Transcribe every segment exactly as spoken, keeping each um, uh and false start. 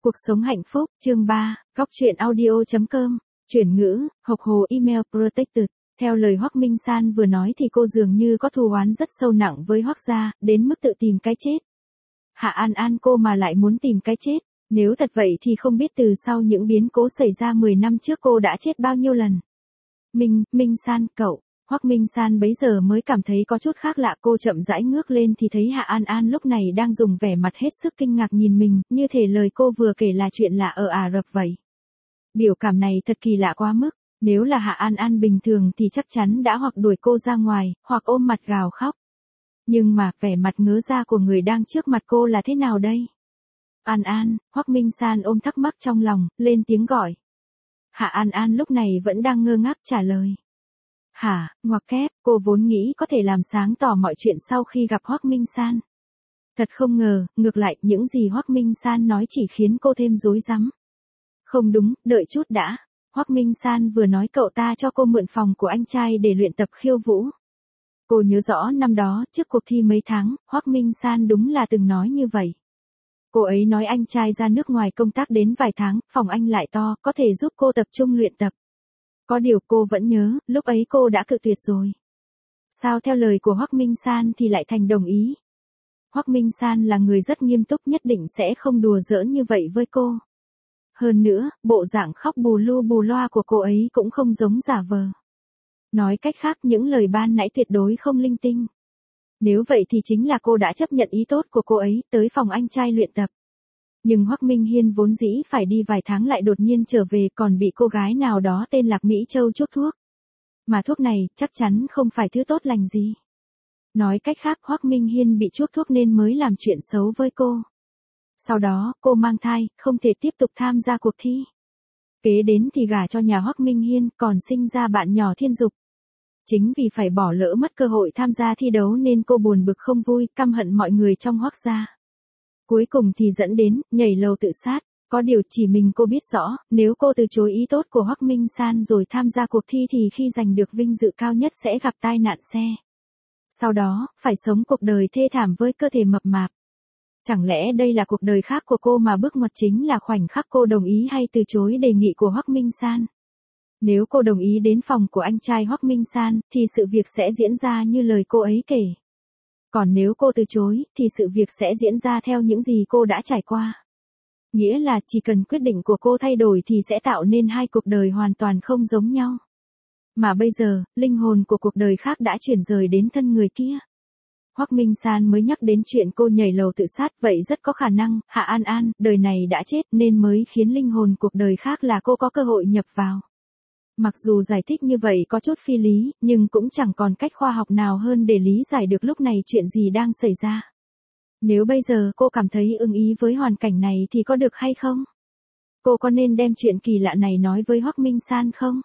Cuộc sống hạnh phúc, chương ba, góc truyện audio chấm com, chuyển ngữ, Hộc Hồ email protected. Theo lời Hoắc Minh San vừa nói thì cô dường như có thù oán rất sâu nặng với Hoắc gia, đến mức tự tìm cái chết. Hạ An An cô mà lại muốn tìm cái chết, nếu thật vậy thì không biết từ sau những biến cố xảy ra mười năm trước cô đã chết bao nhiêu lần. Minh, Minh San, cậu. Hoắc Minh San bấy giờ mới cảm thấy có chút khác lạ, cô chậm rãi ngước lên thì thấy Hạ An An lúc này đang dùng vẻ mặt hết sức kinh ngạc nhìn mình, như thể lời cô vừa kể là chuyện lạ ở Ả Rập vậy. Biểu cảm này thật kỳ lạ quá mức, nếu là Hạ An An bình thường thì chắc chắn đã hoặc đuổi cô ra ngoài, hoặc ôm mặt gào khóc. Nhưng mà vẻ mặt ngớ ra của người đang trước mặt cô là thế nào đây? An An, Hoắc Minh San ôm thắc mắc trong lòng, lên tiếng gọi. Hạ An An lúc này vẫn đang ngơ ngác trả lời. Hả, ngoặc kép, cô vốn nghĩ có thể làm sáng tỏ mọi chuyện sau khi gặp Hoắc Minh San. Thật không ngờ, ngược lại, những gì Hoắc Minh San nói chỉ khiến cô thêm rối rắm. Không đúng, đợi chút đã. Hoắc Minh San vừa nói cậu ta cho cô mượn phòng của anh trai để luyện tập khiêu vũ. Cô nhớ rõ năm đó, trước cuộc thi mấy tháng, Hoắc Minh San đúng là từng nói như vậy. Cô ấy nói anh trai ra nước ngoài công tác đến vài tháng, phòng anh lại to, có thể giúp cô tập trung luyện tập. Có điều cô vẫn nhớ, lúc ấy cô đã cự tuyệt rồi. Sao theo lời của Hoắc Minh San thì lại thành đồng ý? Hoắc Minh San là người rất nghiêm túc, nhất định sẽ không đùa giỡn như vậy với cô. Hơn nữa, bộ dạng khóc bù lu bù loa của cô ấy cũng không giống giả vờ. Nói cách khác, những lời ban nãy tuyệt đối không linh tinh. Nếu vậy thì chính là cô đã chấp nhận ý tốt của cô ấy, tới phòng anh trai luyện tập. Nhưng Hoắc Minh Hiên vốn dĩ phải đi vài tháng lại đột nhiên trở về, còn bị cô gái nào đó tên Lạc Mỹ Châu chuốc thuốc. Mà thuốc này, chắc chắn không phải thứ tốt lành gì. Nói cách khác, Hoắc Minh Hiên bị chuốc thuốc nên mới làm chuyện xấu với cô. Sau đó, cô mang thai, không thể tiếp tục tham gia cuộc thi. Kế đến thì gả cho nhà Hoắc Minh Hiên, còn sinh ra bạn nhỏ Thiên Dục. Chính vì phải bỏ lỡ mất cơ hội tham gia thi đấu nên cô buồn bực không vui, căm hận mọi người trong Hoắc gia. Cuối cùng thì dẫn đến, nhảy lầu tự sát. Có điều chỉ mình cô biết rõ, nếu cô từ chối ý tốt của Hoắc Minh San rồi tham gia cuộc thi thì khi giành được vinh dự cao nhất sẽ gặp tai nạn xe. Sau đó, phải sống cuộc đời thê thảm với cơ thể mập mạp. Chẳng lẽ đây là cuộc đời khác của cô mà bước ngoặt chính là khoảnh khắc cô đồng ý hay từ chối đề nghị của Hoắc Minh San? Nếu cô đồng ý đến phòng của anh trai Hoắc Minh San, thì sự việc sẽ diễn ra như lời cô ấy kể. Còn nếu cô từ chối, thì sự việc sẽ diễn ra theo những gì cô đã trải qua. Nghĩa là chỉ cần quyết định của cô thay đổi thì sẽ tạo nên hai cuộc đời hoàn toàn không giống nhau. Mà bây giờ, linh hồn của cuộc đời khác đã chuyển rời đến thân người kia. Hoắc Minh San mới nhắc đến chuyện cô nhảy lầu tự sát, vậy rất có khả năng, Hạ An An, đời này đã chết nên mới khiến linh hồn cuộc đời khác là cô có cơ hội nhập vào. Mặc dù giải thích như vậy có chút phi lý, nhưng cũng chẳng còn cách khoa học nào hơn để lý giải được lúc này chuyện gì đang xảy ra. Nếu bây giờ cô cảm thấy ưng ý với hoàn cảnh này thì có được hay không? Cô có nên đem chuyện kỳ lạ này nói với Hoắc Minh San không?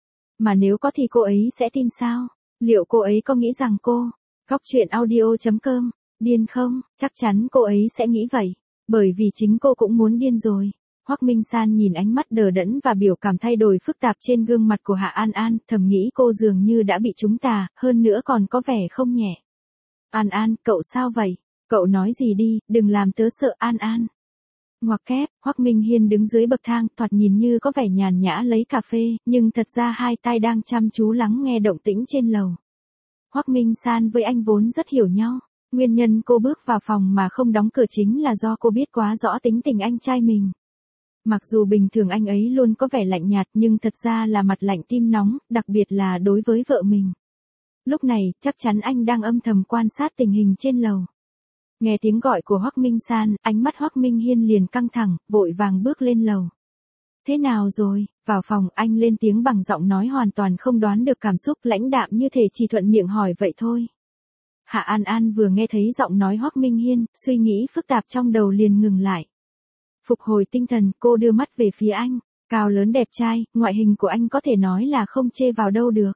Mà nếu có thì cô ấy sẽ tin sao? Liệu cô ấy có nghĩ rằng cô, góc truyện audio chấm com, điên không? Chắc chắn cô ấy sẽ nghĩ vậy. Bởi vì chính cô cũng muốn điên rồi. Hoắc Minh San nhìn ánh mắt đờ đẫn và biểu cảm thay đổi phức tạp trên gương mặt của Hạ An An, thầm nghĩ cô dường như đã bị trúng tà, hơn nữa còn có vẻ không nhẹ. An An, cậu sao vậy? Cậu nói gì đi, đừng làm tớ sợ. An An. Ngoặc kép, Hoắc Minh Hiên đứng dưới bậc thang, thoạt nhìn như có vẻ nhàn nhã lấy cà phê, nhưng thật ra hai tai đang chăm chú lắng nghe động tĩnh trên lầu. Hoắc Minh San với anh vốn rất hiểu nhau. Nguyên nhân cô bước vào phòng mà không đóng cửa chính là do cô biết quá rõ tính tình anh trai mình. Mặc dù bình thường anh ấy luôn có vẻ lạnh nhạt nhưng thật ra là mặt lạnh tim nóng, đặc biệt là đối với vợ mình. Lúc này, chắc chắn anh đang âm thầm quan sát tình hình trên lầu. Nghe tiếng gọi của Hoắc Minh San, ánh mắt Hoắc Minh Hiên liền căng thẳng, vội vàng bước lên lầu. Thế nào rồi? Vào phòng, anh lên tiếng bằng giọng nói hoàn toàn không đoán được cảm xúc, lãnh đạm như thể chỉ thuận miệng hỏi vậy thôi. Hạ An An vừa nghe thấy giọng nói Hoắc Minh Hiên, suy nghĩ phức tạp trong đầu liền ngừng lại. Phục hồi tinh thần, cô đưa mắt về phía anh, cao lớn đẹp trai, ngoại hình của anh có thể nói là không chê vào đâu được.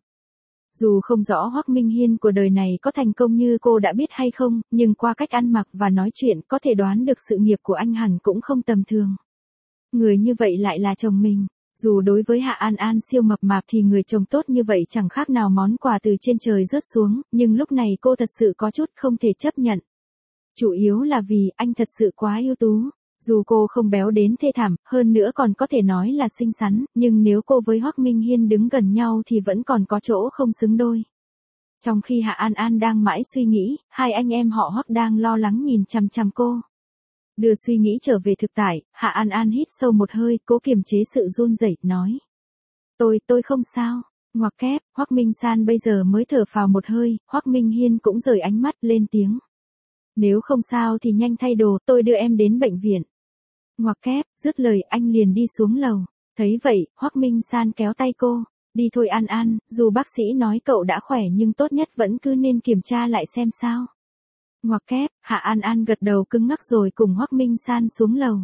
Dù không rõ Hoắc Minh Hiên của đời này có thành công như cô đã biết hay không, nhưng qua cách ăn mặc và nói chuyện có thể đoán được sự nghiệp của anh hẳn cũng không tầm thường. Người như vậy lại là chồng mình. Dù đối với Hạ An An siêu mập mạp thì người chồng tốt như vậy chẳng khác nào món quà từ trên trời rớt xuống, nhưng lúc này cô thật sự có chút không thể chấp nhận. Chủ yếu là vì anh thật sự quá ưu tú. Dù cô không béo đến thê thảm, hơn nữa còn có thể nói là xinh xắn, nhưng nếu cô với Hoắc Minh Hiên đứng gần nhau thì vẫn còn có chỗ không xứng đôi. Trong khi Hạ An An đang mãi suy nghĩ, hai anh em họ Hoắc đang lo lắng nhìn chằm chằm cô. Đưa suy nghĩ trở về thực tại, Hạ An An hít sâu một hơi, cố kiềm chế sự run rẩy, nói. Tôi, tôi không sao. Ngoặc kép, Hoắc Minh San bây giờ mới thở phào một hơi, Hoắc Minh Hiên cũng rời ánh mắt lên tiếng. Nếu không sao thì nhanh thay đồ, tôi đưa em đến bệnh viện. Ngoặc kép, dứt lời anh liền đi xuống lầu. Thấy vậy, Hoắc Minh San kéo tay cô. Đi thôi An An, dù bác sĩ nói cậu đã khỏe nhưng tốt nhất vẫn cứ nên kiểm tra lại xem sao. Ngoặc kép, Hạ An An gật đầu cứng ngắc rồi cùng Hoắc Minh San xuống lầu.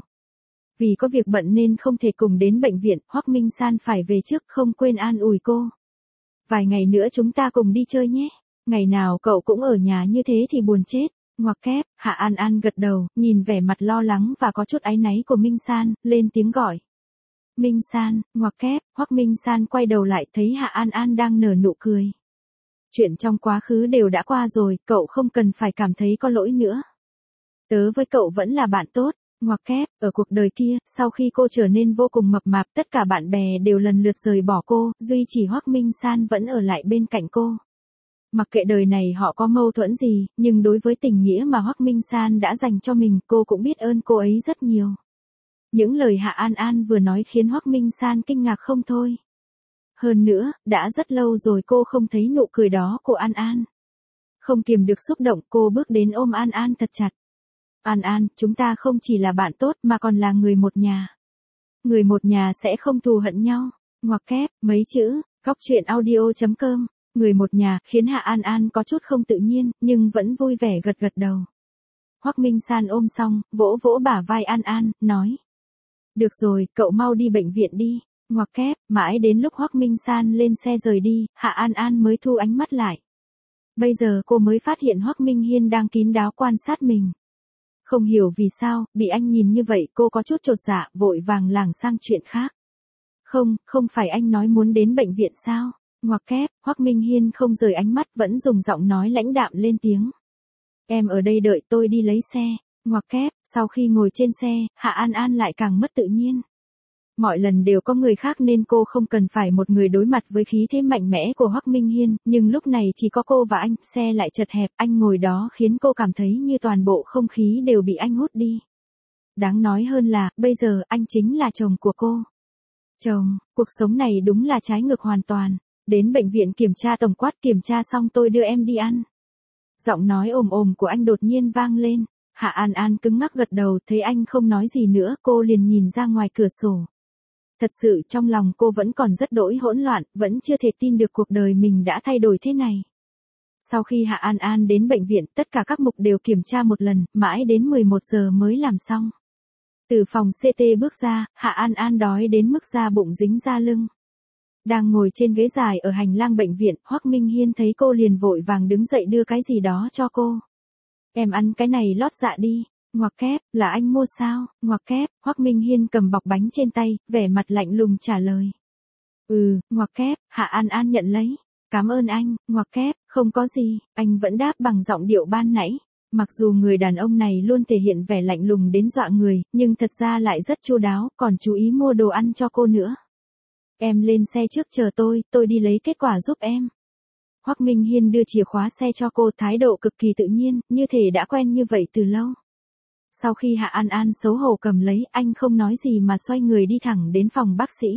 Vì có việc bận nên không thể cùng đến bệnh viện, Hoắc Minh San phải về trước, không quên an ủi cô. Vài ngày nữa chúng ta cùng đi chơi nhé. Ngày nào cậu cũng ở nhà như thế thì buồn chết. Ngoặc kép, Hạ An An gật đầu, nhìn vẻ mặt lo lắng và có chút áy náy của Minh San, lên tiếng gọi. Minh San, ngoặc kép, Hoắc Minh San quay đầu lại thấy Hạ An An đang nở nụ cười. Chuyện trong quá khứ đều đã qua rồi, cậu không cần phải cảm thấy có lỗi nữa. Tớ với cậu vẫn là bạn tốt. Ngoặc kép, ở cuộc đời kia, sau khi cô trở nên vô cùng mập mạp, tất cả bạn bè đều lần lượt rời bỏ cô, duy chỉ Hoắc Minh San vẫn ở lại bên cạnh cô. Mặc kệ đời này họ có mâu thuẫn gì, nhưng đối với tình nghĩa mà Hoắc Minh San đã dành cho mình, cô cũng biết ơn cô ấy rất nhiều. Những lời Hạ An An vừa nói khiến Hoắc Minh San kinh ngạc không thôi. Hơn nữa, đã rất lâu rồi cô không thấy nụ cười đó của An An. Không kiềm được xúc động, cô bước đến ôm An An thật chặt. An An, chúng ta không chỉ là bạn tốt mà còn là người một nhà. Người một nhà sẽ không thù hận nhau. Ngoặc kép, mấy chữ, góc truyện audio chấm com. Người một nhà, khiến Hạ An An có chút không tự nhiên, nhưng vẫn vui vẻ gật gật đầu. Hoắc Minh San ôm xong, vỗ vỗ bả vai An An, nói. Được rồi, cậu mau đi bệnh viện đi. Ngoặc kép, mãi đến lúc Hoắc Minh San lên xe rời đi, Hạ An An mới thu ánh mắt lại. Bây giờ cô mới phát hiện Hoắc Minh Hiên đang kín đáo quan sát mình. Không hiểu vì sao, bị anh nhìn như vậy cô có chút chột dạ, vội vàng lảng sang chuyện khác. Không, không phải anh nói muốn đến bệnh viện sao? Ngoặc kép, Hoắc Minh Hiên không rời ánh mắt, vẫn dùng giọng nói lãnh đạm lên tiếng. Em ở đây đợi tôi đi lấy xe. Ngoặc kép, sau khi ngồi trên xe, Hạ An An lại càng mất tự nhiên. Mọi lần đều có người khác nên cô không cần phải một người đối mặt với khí thế mạnh mẽ của Hoắc Minh Hiên, nhưng lúc này chỉ có cô và anh, xe lại chật hẹp, anh ngồi đó khiến cô cảm thấy như toàn bộ không khí đều bị anh hút đi. Đáng nói hơn là, bây giờ anh chính là chồng của cô. Chồng, cuộc sống này đúng là trái ngược hoàn toàn. Đến bệnh viện kiểm tra tổng quát, kiểm tra xong tôi đưa em đi ăn. Giọng nói ồm ồm của anh đột nhiên vang lên. Hạ An An cứng ngắc gật đầu, thấy anh không nói gì nữa, cô liền nhìn ra ngoài cửa sổ. Thật sự trong lòng cô vẫn còn rất đỗi hỗn loạn, vẫn chưa thể tin được cuộc đời mình đã thay đổi thế này. Sau khi Hạ An An đến bệnh viện, tất cả các mục đều kiểm tra một lần, mãi đến mười một giờ mới làm xong. Từ phòng xê tê bước ra, Hạ An An đói đến mức da bụng dính ra lưng. Đang ngồi trên ghế dài ở hành lang bệnh viện, Hoắc Minh Hiên thấy cô liền vội vàng đứng dậy đưa cái gì đó cho cô. Em ăn cái này lót dạ đi. Ngoặc kép, là anh mua sao? Ngoặc kép, Hoắc Minh Hiên cầm bọc bánh trên tay, vẻ mặt lạnh lùng trả lời. Ừ, ngoặc kép, Hạ An An nhận lấy. Cảm ơn anh, ngoặc kép, không có gì, anh vẫn đáp bằng giọng điệu ban nãy. Mặc dù người đàn ông này luôn thể hiện vẻ lạnh lùng đến dọa người, nhưng thật ra lại rất chu đáo, còn chú ý mua đồ ăn cho cô nữa. Em lên xe trước chờ tôi, tôi đi lấy kết quả giúp em. Hoắc Minh Hiên đưa chìa khóa xe cho cô, thái độ cực kỳ tự nhiên, như thể đã quen như vậy từ lâu. Sau khi Hạ An An xấu hổ cầm lấy, anh không nói gì mà xoay người đi thẳng đến phòng bác sĩ.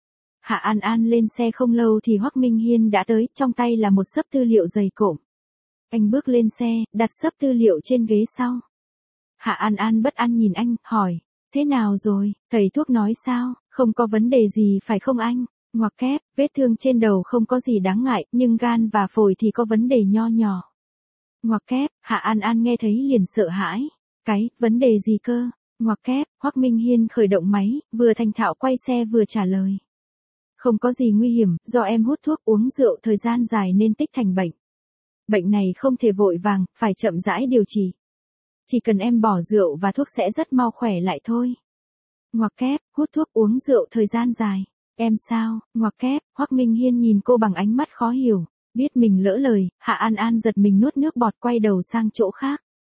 Hạ An An lên xe không lâu thì Hoắc Minh Hiên đã tới, trong tay là một xấp tư liệu dày cộm. Anh bước lên xe, đặt xấp tư liệu trên ghế sau. Hạ An An bất an nhìn anh, hỏi, thế nào rồi, thầy thuốc nói sao, không có vấn đề gì phải không anh? Ngoặc kép, vết thương trên đầu không có gì đáng ngại, nhưng gan và phổi thì có vấn đề nho nhỏ. Ngoặc kép, Hạ An An nghe thấy liền sợ hãi. Cái, vấn đề gì cơ? Ngoặc kép, Hoắc Minh Hiên khởi động máy, vừa thành thạo quay xe vừa trả lời. Không có gì nguy hiểm, do em hút thuốc uống rượu thời gian dài nên tích thành bệnh. Bệnh này không thể vội vàng, phải chậm rãi điều trị. Chỉ cần em bỏ rượu và thuốc sẽ rất mau khỏe lại thôi. Ngoặc kép, hút thuốc uống rượu thời gian dài. Em sao? Ngoặc kép, Hoắc Minh Hiên nhìn cô bằng ánh mắt khó hiểu. Biết mình lỡ lời, Hạ An An giật mình nuốt nước bọt quay đầu sang chỗ khác.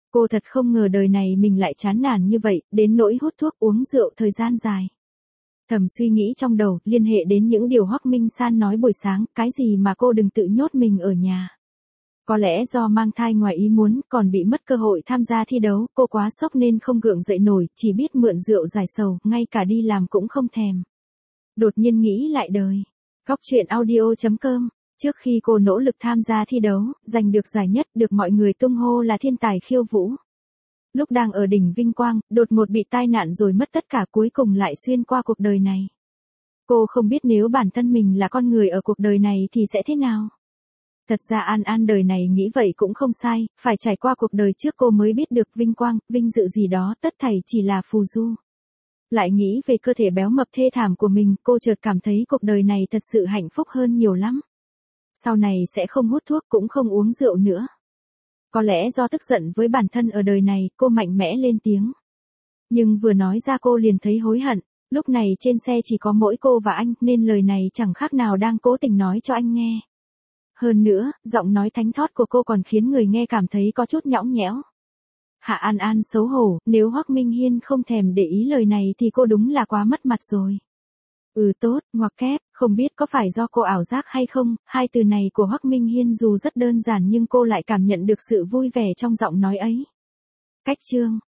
Cô thật không ngờ đời này mình lại chán nản như vậy, đến nỗi hút thuốc uống rượu thời gian dài. Thầm suy nghĩ trong đầu, liên hệ đến những điều Hoắc Minh San nói buổi sáng, cái gì mà cô đừng tự nhốt mình ở nhà. Có lẽ do mang thai ngoài ý muốn, còn bị mất cơ hội tham gia thi đấu, cô quá sốc nên không gượng dậy nổi, chỉ biết mượn rượu giải sầu, ngay cả đi làm cũng không thèm. Đột nhiên nghĩ lại đời. Góc truyện audio chấm com. Trước khi cô nỗ lực tham gia thi đấu, giành được giải nhất, được mọi người tung hô là thiên tài khiêu vũ. Lúc đang ở đỉnh vinh quang, đột ngột bị tai nạn rồi mất tất cả, cuối cùng lại xuyên qua cuộc đời này. Cô không biết nếu bản thân mình là con người ở cuộc đời này thì sẽ thế nào. Thật ra An An đời này nghĩ vậy cũng không sai, phải trải qua cuộc đời trước cô mới biết được vinh quang, vinh dự gì đó tất thảy chỉ là phù du. Lại nghĩ về cơ thể béo mập thê thảm của mình, cô chợt cảm thấy cuộc đời này thật sự hạnh phúc hơn nhiều lắm. Sau này sẽ không hút thuốc cũng không uống rượu nữa. Có lẽ do tức giận với bản thân ở đời này, cô mạnh mẽ lên tiếng. Nhưng vừa nói ra cô liền thấy hối hận, lúc này trên xe chỉ có mỗi cô và anh nên lời này chẳng khác nào đang cố tình nói cho anh nghe. Hơn nữa, giọng nói thánh thót của cô còn khiến người nghe cảm thấy có chút nhõng nhẽo. Hạ An An xấu hổ, nếu Hoắc Minh Hiên không thèm để ý lời này thì cô đúng là quá mất mặt rồi. Ừ tốt, ngoặc kép, không biết có phải do cô ảo giác hay không, hai từ này của Hoắc Minh Hiên dù rất đơn giản nhưng cô lại cảm nhận được sự vui vẻ trong giọng nói ấy. Cách chương